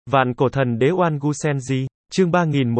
Vạn cổ thần đế Oan Gu Senji, chương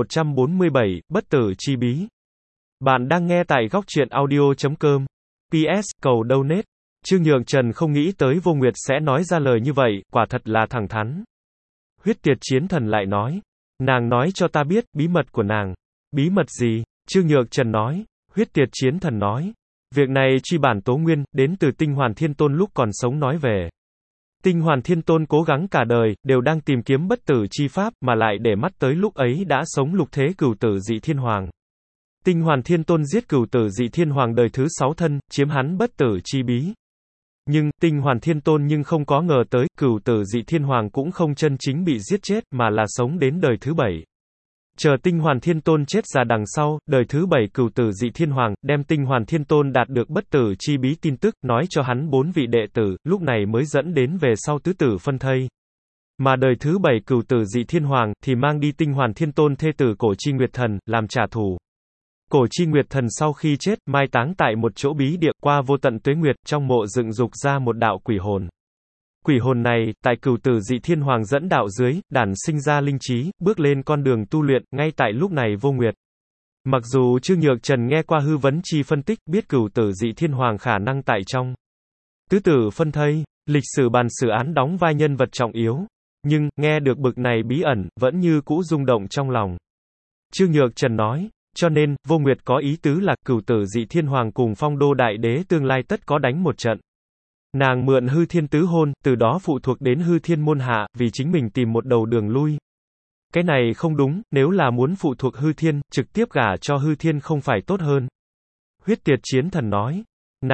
3147, bất tử chi bí. Bạn đang nghe tại góc truyện audio.com. PS, cầu donate. Trương Nhượng Trần không nghĩ tới Vô Nguyệt sẽ nói ra lời như vậy, quả thật là thẳng thắn. Huyết Tiệt Chiến Thần lại nói. Nàng nói cho ta biết, bí mật của nàng. Bí mật gì? Trương Nhượng Trần nói. Huyết Tiệt Chiến Thần nói. Việc này truy bản tố nguyên, đến từ Tinh Hoàn Thiên Tôn lúc còn sống nói về. Tinh Hoàn Thiên Tôn cố gắng cả đời, đều đang tìm kiếm bất tử chi pháp, mà lại để mắt tới lúc ấy đã sống lục thế cửu tử dị thiên hoàng. Tinh Hoàn Thiên Tôn giết cửu tử dị thiên hoàng đời thứ 6 thân, chiếm hắn bất tử chi bí. Nhưng, Tinh Hoàn Thiên Tôn nhưng không có ngờ tới, cửu tử dị thiên hoàng cũng không chân chính bị giết chết, mà là sống đến đời thứ 7. Chờ Tinh Hoàn Thiên Tôn chết ra đằng sau, đời thứ 7 cửu tử dị thiên hoàng, đem Tinh Hoàn Thiên Tôn đạt được bất tử chi bí tin tức, nói cho hắn 4 vị đệ tử, lúc này mới dẫn đến về sau tứ tử phân thây. Mà đời thứ 7 cửu tử dị thiên hoàng, thì mang đi Tinh Hoàn Thiên Tôn thê tử Cổ Chi Nguyệt Thần, làm trả thù. Cổ Chi Nguyệt Thần sau khi chết, mai táng tại một chỗ bí địa, qua vô tận tuế nguyệt, trong mộ dựng dục ra một đạo quỷ hồn. Quỷ hồn này, tại cửu tử dị thiên hoàng dẫn đạo dưới, đản sinh ra linh trí, bước lên con đường tu luyện, ngay tại lúc này Vô Nguyệt. Mặc dù Trương Nhượng Trần nghe qua hư vấn chi phân tích, biết cửu tử dị thiên hoàng khả năng tại trong tứ tử phân thây, lịch sử bàn xử án đóng vai nhân vật trọng yếu. Nhưng, nghe được bực này bí ẩn, vẫn như cũ rung động trong lòng. Trương Nhượng Trần nói, cho nên, Vô Nguyệt có ý tứ là, cửu tử dị thiên hoàng cùng Phong Đô Đại Đế tương lai tất có đánh một trận. Nàng mượn hư thiên tứ hôn, từ đó phụ thuộc đến hư thiên môn hạ, vì chính mình tìm một đầu đường lui. Cái này không đúng, nếu là muốn phụ thuộc hư thiên, trực tiếp gả cho hư thiên không phải tốt hơn. Huyết Tiệt Chiến Thần nói.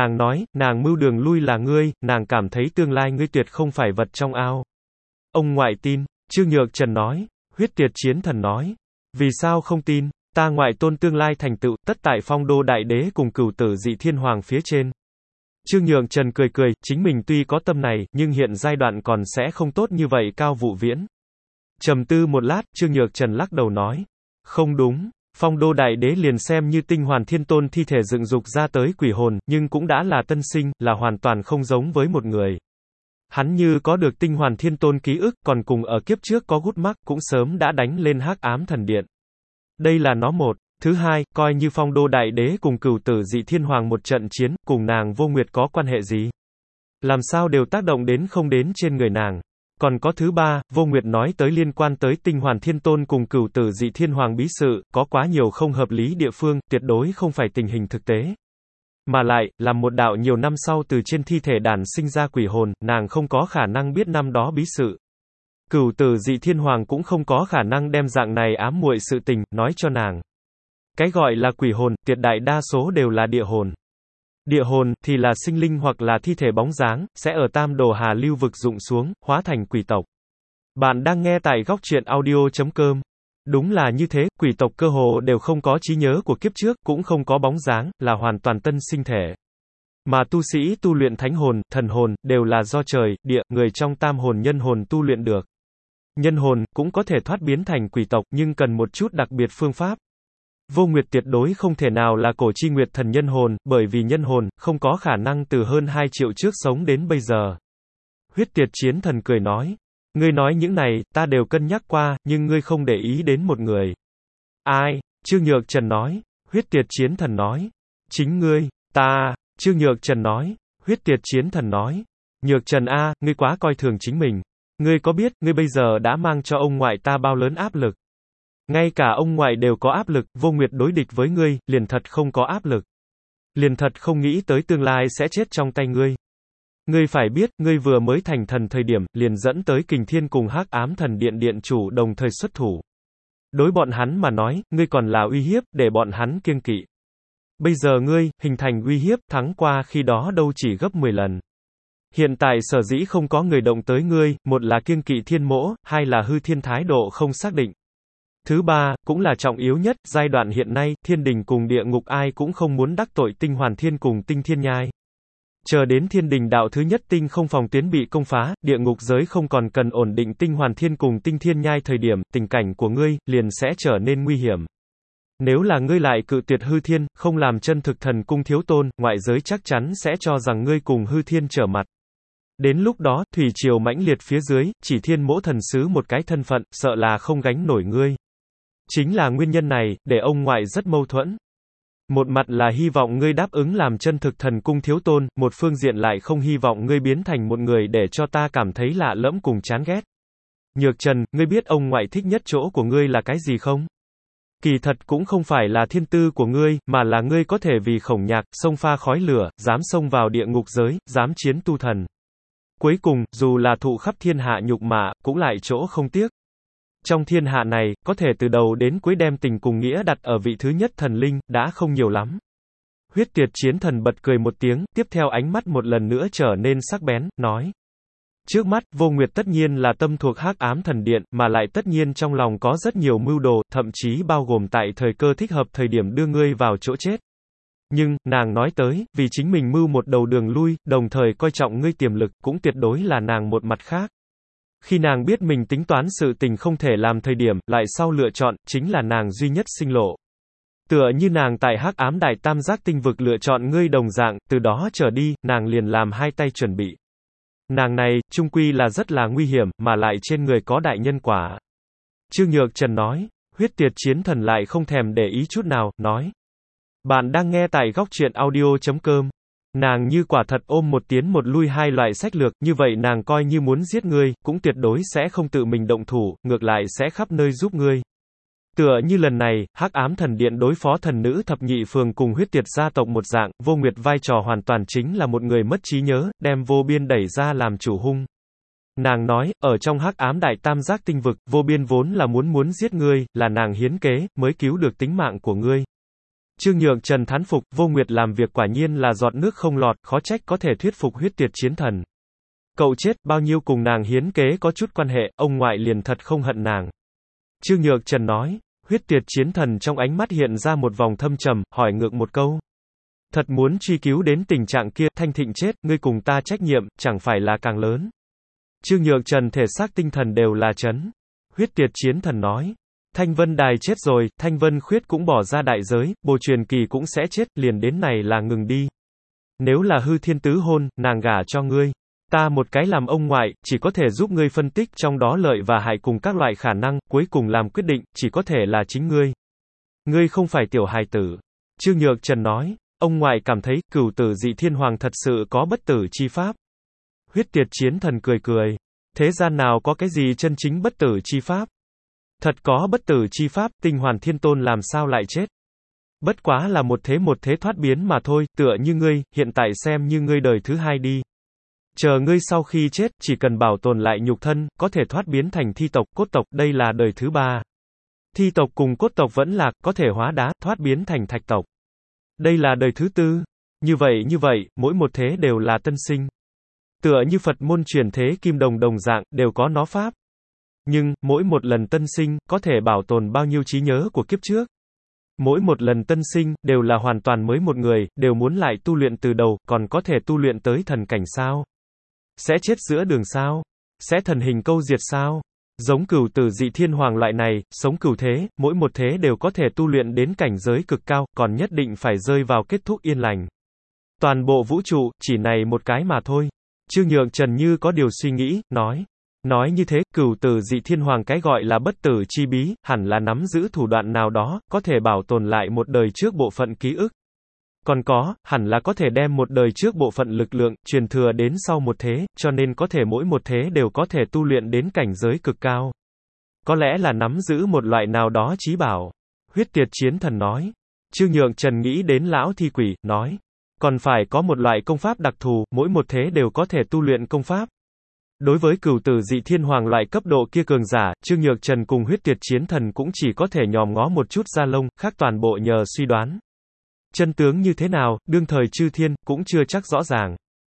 Nàng mưu đường lui là ngươi, nàng cảm thấy tương lai ngươi tuyệt không phải vật trong ao. Ông ngoại tin, Trương Nhượng Trần nói. Huyết Tiệt Chiến Thần nói. Vì sao không tin, ta ngoại tôn tương lai thành tựu, tất tại Phong Đô Đại Đế cùng cửu tử dị thiên hoàng phía trên. Trương Nhượng Trần cười cười, chính mình tuy có tâm này, nhưng hiện giai đoạn còn sẽ không tốt như vậy. Cao Vụ Viễn trầm tư một lát, Trương Nhượng Trần lắc đầu nói, không đúng, Phong Đô Đại Đế liền xem như Tinh Hoàn Thiên Tôn thi thể dựng dục ra tới quỷ hồn, nhưng cũng đã là tân sinh, là hoàn toàn không giống với một người. Hắn như có được Tinh Hoàn Thiên Tôn ký ức, còn cùng ở kiếp trước có gút mắc, cũng sớm đã đánh lên Hắc Ám Thần Điện. Đây là nó một. Thứ hai, coi như Phong Đô Đại Đế cùng cửu tử dị thiên hoàng một trận chiến, cùng nàng Vô Nguyệt có quan hệ gì? Làm sao đều tác động đến không đến trên người nàng? Còn có thứ ba, Vô Nguyệt nói tới liên quan tới Tinh Hoàn Thiên Tôn cùng cửu tử dị thiên hoàng bí sự, có quá nhiều không hợp lý địa phương, tuyệt đối không phải tình hình thực tế. Mà lại, làm một đạo nhiều năm sau từ trên thi thể đản sinh ra quỷ hồn, nàng không có khả năng biết năm đó bí sự. Cửu tử dị thiên hoàng cũng không có khả năng đem dạng này ám muội sự tình, nói cho nàng. Cái gọi là quỷ hồn, tuyệt đại đa số đều là địa hồn. Địa hồn, thì là sinh linh hoặc là thi thể bóng dáng, sẽ ở Tam Đồ Hà Lưu vực rụng xuống, hóa thành quỷ tộc. Bạn đang nghe tại góc truyện audio.com. Đúng là như thế, quỷ tộc cơ hồ đều không có trí nhớ của kiếp trước, cũng không có bóng dáng, là hoàn toàn tân sinh thể. Mà tu sĩ tu luyện thánh hồn, thần hồn, đều là do trời, địa, người trong tam hồn nhân hồn tu luyện được. Nhân hồn, cũng có thể thoát biến thành quỷ tộc, nhưng cần một chút đặc biệt phương pháp. Vô Nguyệt tuyệt đối không thể nào là Cổ Chi Nguyệt Thần nhân hồn, bởi vì nhân hồn, không có khả năng từ hơn 2 triệu trước sống đến bây giờ. Huyết Tiệt Chiến Thần cười nói. Ngươi nói những này, ta đều cân nhắc qua, nhưng ngươi không để ý đến một người. Ai? Trương Nhượng Trần nói. Huyết Tiệt Chiến Thần nói. Chính ngươi, ta. Trương Nhượng Trần nói. Huyết Tiệt Chiến Thần nói. Nhược Trần A, ngươi quá coi thường chính mình. Ngươi có biết, ngươi bây giờ đã mang cho ông ngoại ta bao lớn áp lực? Ngay cả ông ngoại đều có áp lực, Vô Nguyệt đối địch với ngươi, liền thật không có áp lực. Liền thật không nghĩ tới tương lai sẽ chết trong tay ngươi. Ngươi phải biết, ngươi vừa mới thành thần thời điểm, liền dẫn tới Kình Thiên cùng Hắc Ám Thần Điện điện chủ đồng thời xuất thủ. Đối bọn hắn mà nói, ngươi còn là uy hiếp, để bọn hắn kiêng kỵ. Bây giờ ngươi, hình thành uy hiếp, thắng qua khi đó đâu chỉ gấp 10 lần. Hiện tại sở dĩ không có người động tới ngươi, một là kiêng kỵ thiên mỗ, hai là hư thiên thái độ không xác định. Thứ ba, cũng là trọng yếu nhất, giai đoạn hiện nay, thiên đình cùng địa ngục ai cũng không muốn đắc tội Tinh Hoàn Thiên cùng Tinh Thiên Nhai. Chờ đến thiên đình đạo thứ nhất tinh không phòng tuyến bị công phá, địa ngục giới không còn cần ổn định Tinh Hoàn Thiên cùng Tinh Thiên Nhai thời điểm, tình cảnh của ngươi, liền sẽ trở nên nguy hiểm. Nếu là ngươi lại cự tuyệt hư thiên, không làm chân thực thần cung thiếu tôn, ngoại giới chắc chắn sẽ cho rằng ngươi cùng hư thiên trở mặt. Đến lúc đó, thủy triều mãnh liệt phía dưới, chỉ thiên mỗ thần sứ một cái thân phận, sợ là không gánh nổi ngươi. Chính là nguyên nhân này, để ông ngoại rất mâu thuẫn. Một mặt là hy vọng ngươi đáp ứng làm chân thực thần cung thiếu tôn, một phương diện lại không hy vọng ngươi biến thành một người để cho ta cảm thấy lạ lẫm cùng chán ghét. Nhược Trần, ngươi biết ông ngoại thích nhất chỗ của ngươi là cái gì không? Kỳ thật cũng không phải là thiên tư của ngươi, mà là ngươi có thể vì Khổng Nhạc, xông pha khói lửa, dám xông vào địa ngục giới, dám chiến tu thần. Cuối cùng, dù là thụ khắp thiên hạ nhục mạ, cũng lại chỗ không tiếc. Trong thiên hạ này, có thể từ đầu đến cuối đem tình cùng nghĩa đặt ở vị thứ nhất thần linh, đã không nhiều lắm. Huyết Tiệt Chiến Thần bật cười một tiếng, tiếp theo ánh mắt một lần nữa trở nên sắc bén, nói. Trước mắt, Vô Nguyệt tất nhiên là tâm thuộc Hắc Ám Thần Điện, mà lại tất nhiên trong lòng có rất nhiều mưu đồ, thậm chí bao gồm tại thời cơ thích hợp thời điểm đưa ngươi vào chỗ chết. Nhưng, nàng nói tới, vì chính mình mưu một đầu đường lui, đồng thời coi trọng ngươi tiềm lực, cũng tuyệt đối là nàng một mặt khác. Khi nàng biết mình tính toán sự tình không thể làm thời điểm, lại sau lựa chọn, chính là nàng duy nhất sinh lộ. Tựa như nàng tại Hắc Ám Đại Tam Giác Tinh Vực lựa chọn ngươi đồng dạng, từ đó trở đi, nàng liền làm hai tay chuẩn bị. Nàng này, chung quy là rất là nguy hiểm, mà lại trên người có đại nhân quả. Trương Nhược Trần nói, Huyết Tiệt Chiến Thần lại không thèm để ý chút nào, nói. Bạn đang nghe tại góc truyện audio.com. Nàng như quả thật ôm một tiến một lui hai loại sách lược, như vậy nàng coi như muốn giết ngươi, cũng tuyệt đối sẽ không tự mình động thủ, ngược lại sẽ khắp nơi giúp ngươi. Tựa như lần này, Hắc Ám Thần Điện đối phó thần nữ thập nhị phường cùng huyết tiệt gia tộc một dạng, Vô Nguyệt vai trò hoàn toàn chính là một người mất trí nhớ, đem Vô Biên đẩy ra làm chủ hung. Nàng nói, ở trong Hắc Ám Đại Tam Giác Tinh Vực, Vô Biên vốn là muốn giết ngươi, là nàng hiến kế, mới cứu được tính mạng của ngươi. Trương Nhược Trần thán phục, Vô Nguyệt làm việc quả nhiên là giọt nước không lọt, khó trách có thể thuyết phục Huyết Tiệt Chiến Thần. Cậu chết, bao nhiêu cùng nàng hiến kế có chút quan hệ, ông ngoại liền thật không hận nàng. Trương Nhược Trần nói. Huyết Tiệt Chiến Thần trong ánh mắt hiện ra một vòng thâm trầm, hỏi ngược một câu. Thật muốn truy cứu đến tình trạng kia, Thanh Thịnh chết, ngươi cùng ta trách nhiệm, chẳng phải là càng lớn. Trương Nhược Trần thể xác tinh thần đều là chấn. Huyết Tiệt Chiến Thần nói. Thanh Vân Đài chết rồi, Thanh Vân Khuyết cũng bỏ ra đại giới, Bồ Truyền Kỳ cũng sẽ chết, liền đến này là ngừng đi. Nếu là hư thiên tứ hôn, nàng gả cho ngươi. Ta một cái làm ông ngoại, chỉ có thể giúp ngươi phân tích trong đó lợi và hại cùng các loại khả năng, cuối cùng làm quyết định, chỉ có thể là chính ngươi. Ngươi không phải tiểu hài tử. Trương Nhược Trần nói, ông ngoại cảm thấy, Cửu Tử Dị Thiên Hoàng thật sự có bất tử chi pháp. Huyết Tiệt Chiến Thần cười cười. Thế gian nào có cái gì chân chính bất tử chi pháp? Thật có bất tử chi pháp, Tinh Hoàn Thiên Tôn làm sao lại chết? Bất quá là một thế thoát biến mà thôi, tựa như ngươi, hiện tại xem như ngươi đời thứ hai đi. Chờ ngươi sau khi chết, chỉ cần bảo tồn lại nhục thân, có thể thoát biến thành thi tộc, cốt tộc, đây là đời thứ ba. Thi tộc cùng cốt tộc vẫn lạc, có thể hóa đá, thoát biến thành thạch tộc. Đây là đời thứ tư. Như vậy, mỗi một thế đều là tân sinh. Tựa như Phật môn truyền thế kim đồng đồng dạng, đều có nó pháp. Nhưng, mỗi một lần tân sinh, có thể bảo tồn bao nhiêu trí nhớ của kiếp trước. Mỗi một lần tân sinh, đều là hoàn toàn mới một người, đều muốn lại tu luyện từ đầu, còn có thể tu luyện tới thần cảnh sao? Sẽ chết giữa đường sao? Sẽ thần hình câu diệt sao? Giống Cửu Tử Dị Thiên Hoàng loại này, sống cửu thế, mỗi một thế đều có thể tu luyện đến cảnh giới cực cao, còn nhất định phải rơi vào kết thúc yên lành. Toàn bộ vũ trụ, chỉ này một cái mà thôi. Trương Nhược Trần như có điều suy nghĩ, nói. Nói như thế, Cửu Tử Dị Thiên Hoàng cái gọi là bất tử chi bí, hẳn là nắm giữ thủ đoạn nào đó, có thể bảo tồn lại một đời trước bộ phận ký ức. Còn có, hẳn là có thể đem một đời trước bộ phận lực lượng, truyền thừa đến sau một thế, cho nên có thể mỗi một thế đều có thể tu luyện đến cảnh giới cực cao. Có lẽ là nắm giữ một loại nào đó chí bảo. Huyết Tiệt Chiến Thần nói. Trương Nhược Trần nghĩ đến lão thi quỷ, nói. Còn phải có một loại công pháp đặc thù, mỗi một thế đều có thể tu luyện công pháp. Đối với Cửu Tử Dị Thiên Hoàng loại cấp độ kia cường giả, Trương Nhược Trần cùng Huyết Tiệt Chiến Thần cũng chỉ có thể nhòm ngó một chút da lông, khác toàn bộ nhờ suy đoán. Chân tướng như thế nào, đương thời chư thiên, cũng chưa chắc rõ ràng.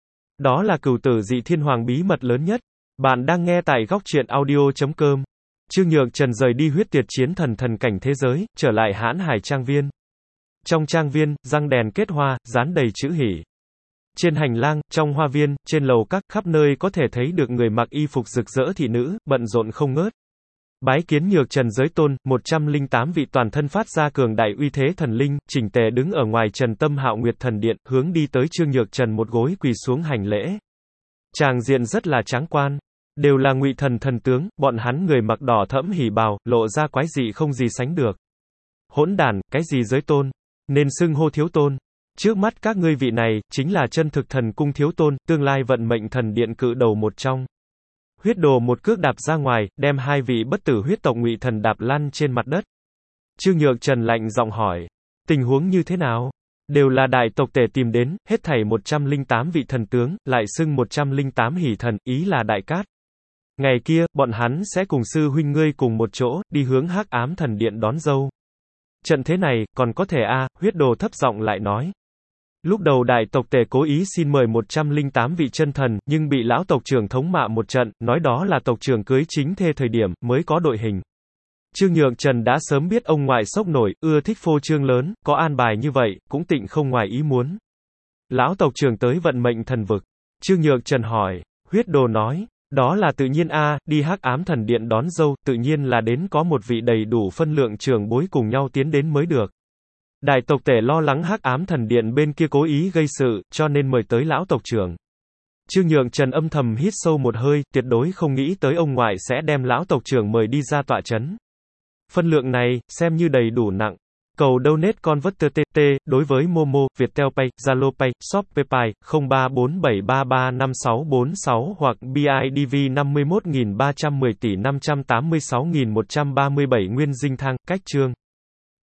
Đó là Cửu Tử Dị Thiên Hoàng bí mật lớn nhất. Bạn đang nghe tại góc truyện audio.com. Trương Nhược Trần rời đi Huyết Tiệt Chiến Thần thần cảnh thế giới, trở lại Hãn Hải Trang Viên. Trong trang viên, răng đèn kết hoa, dán đầy chữ hỉ. Trên hành lang, trong hoa viên, trên lầu các, khắp nơi có thể thấy được người mặc y phục rực rỡ thị nữ, bận rộn không ngớt. Bái kiến Nhược Trần giới tôn, 108 vị toàn thân phát ra cường đại uy thế thần linh, chỉnh tề đứng ở ngoài Trần Tâm Hạo Nguyệt Thần Điện, hướng đi tới Trương Nhược Trần một gối quỳ xuống hành lễ. Tràng diện rất là tráng quan. Đều là Ngụy thần thần tướng, bọn hắn người mặc đỏ thẫm hỉ bào, lộ ra quái dị không gì sánh được. Hỗn đản, cái gì giới tôn? Nên xưng hô thiếu tôn. Trước mắt các ngươi vị này, chính là chân thực thần cung thiếu tôn, tương lai vận mệnh thần điện cự đầu một trong. Huyết Đồ một cước đạp ra ngoài, đem hai vị bất tử huyết tộc Ngụy thần đạp lăn trên mặt đất. Trương Nhược Trần lạnh giọng hỏi. Tình huống như thế nào? Đều là đại tộc tể tìm đến, hết thảy 108 vị thần tướng, lại xưng 108 hỷ thần, ý là Đại Cát. Ngày kia, bọn hắn sẽ cùng sư huynh ngươi cùng một chỗ, đi hướng Hắc Ám thần điện đón dâu. Trận thế này, còn có thể Huyết Đồ thấp giọng lại nói. Lúc đầu đại tộc tể cố ý xin mời 108 vị chân thần, nhưng bị lão tộc trưởng thống mạ một trận, nói đó là tộc trưởng cưới chính thê thời điểm, mới có đội hình. Trương Nhược Trần đã sớm biết ông ngoại sốc nổi, ưa thích phô trương lớn, có an bài như vậy, cũng tịnh không ngoài ý muốn. Lão tộc trưởng tới vận mệnh thần vực. Trương Nhược Trần hỏi. Huyết Đồ nói. Đó là tự nhiên đi Hắc Ám thần điện đón dâu, tự nhiên là đến có một vị đầy đủ phân lượng trưởng bối cùng nhau tiến đến mới được. Đại tộc tể lo lắng Hắc Ám thần điện bên kia cố ý gây sự, cho nên mời tới lão tộc trưởng. Trương Nhược Trần âm thầm hít sâu một hơi, tuyệt đối không nghĩ tới ông ngoại sẽ đem lão tộc trưởng mời đi ra tọa chấn. Phân lượng này, xem như đầy đủ nặng. Cầu donate converter TT, đối với Momo, Viettel Pay, Zalo Pay, Shopee Pay, 0347335646 hoặc BIDV 51.310 tỷ 586.137 Nguyên Dinh Thang, cách chương.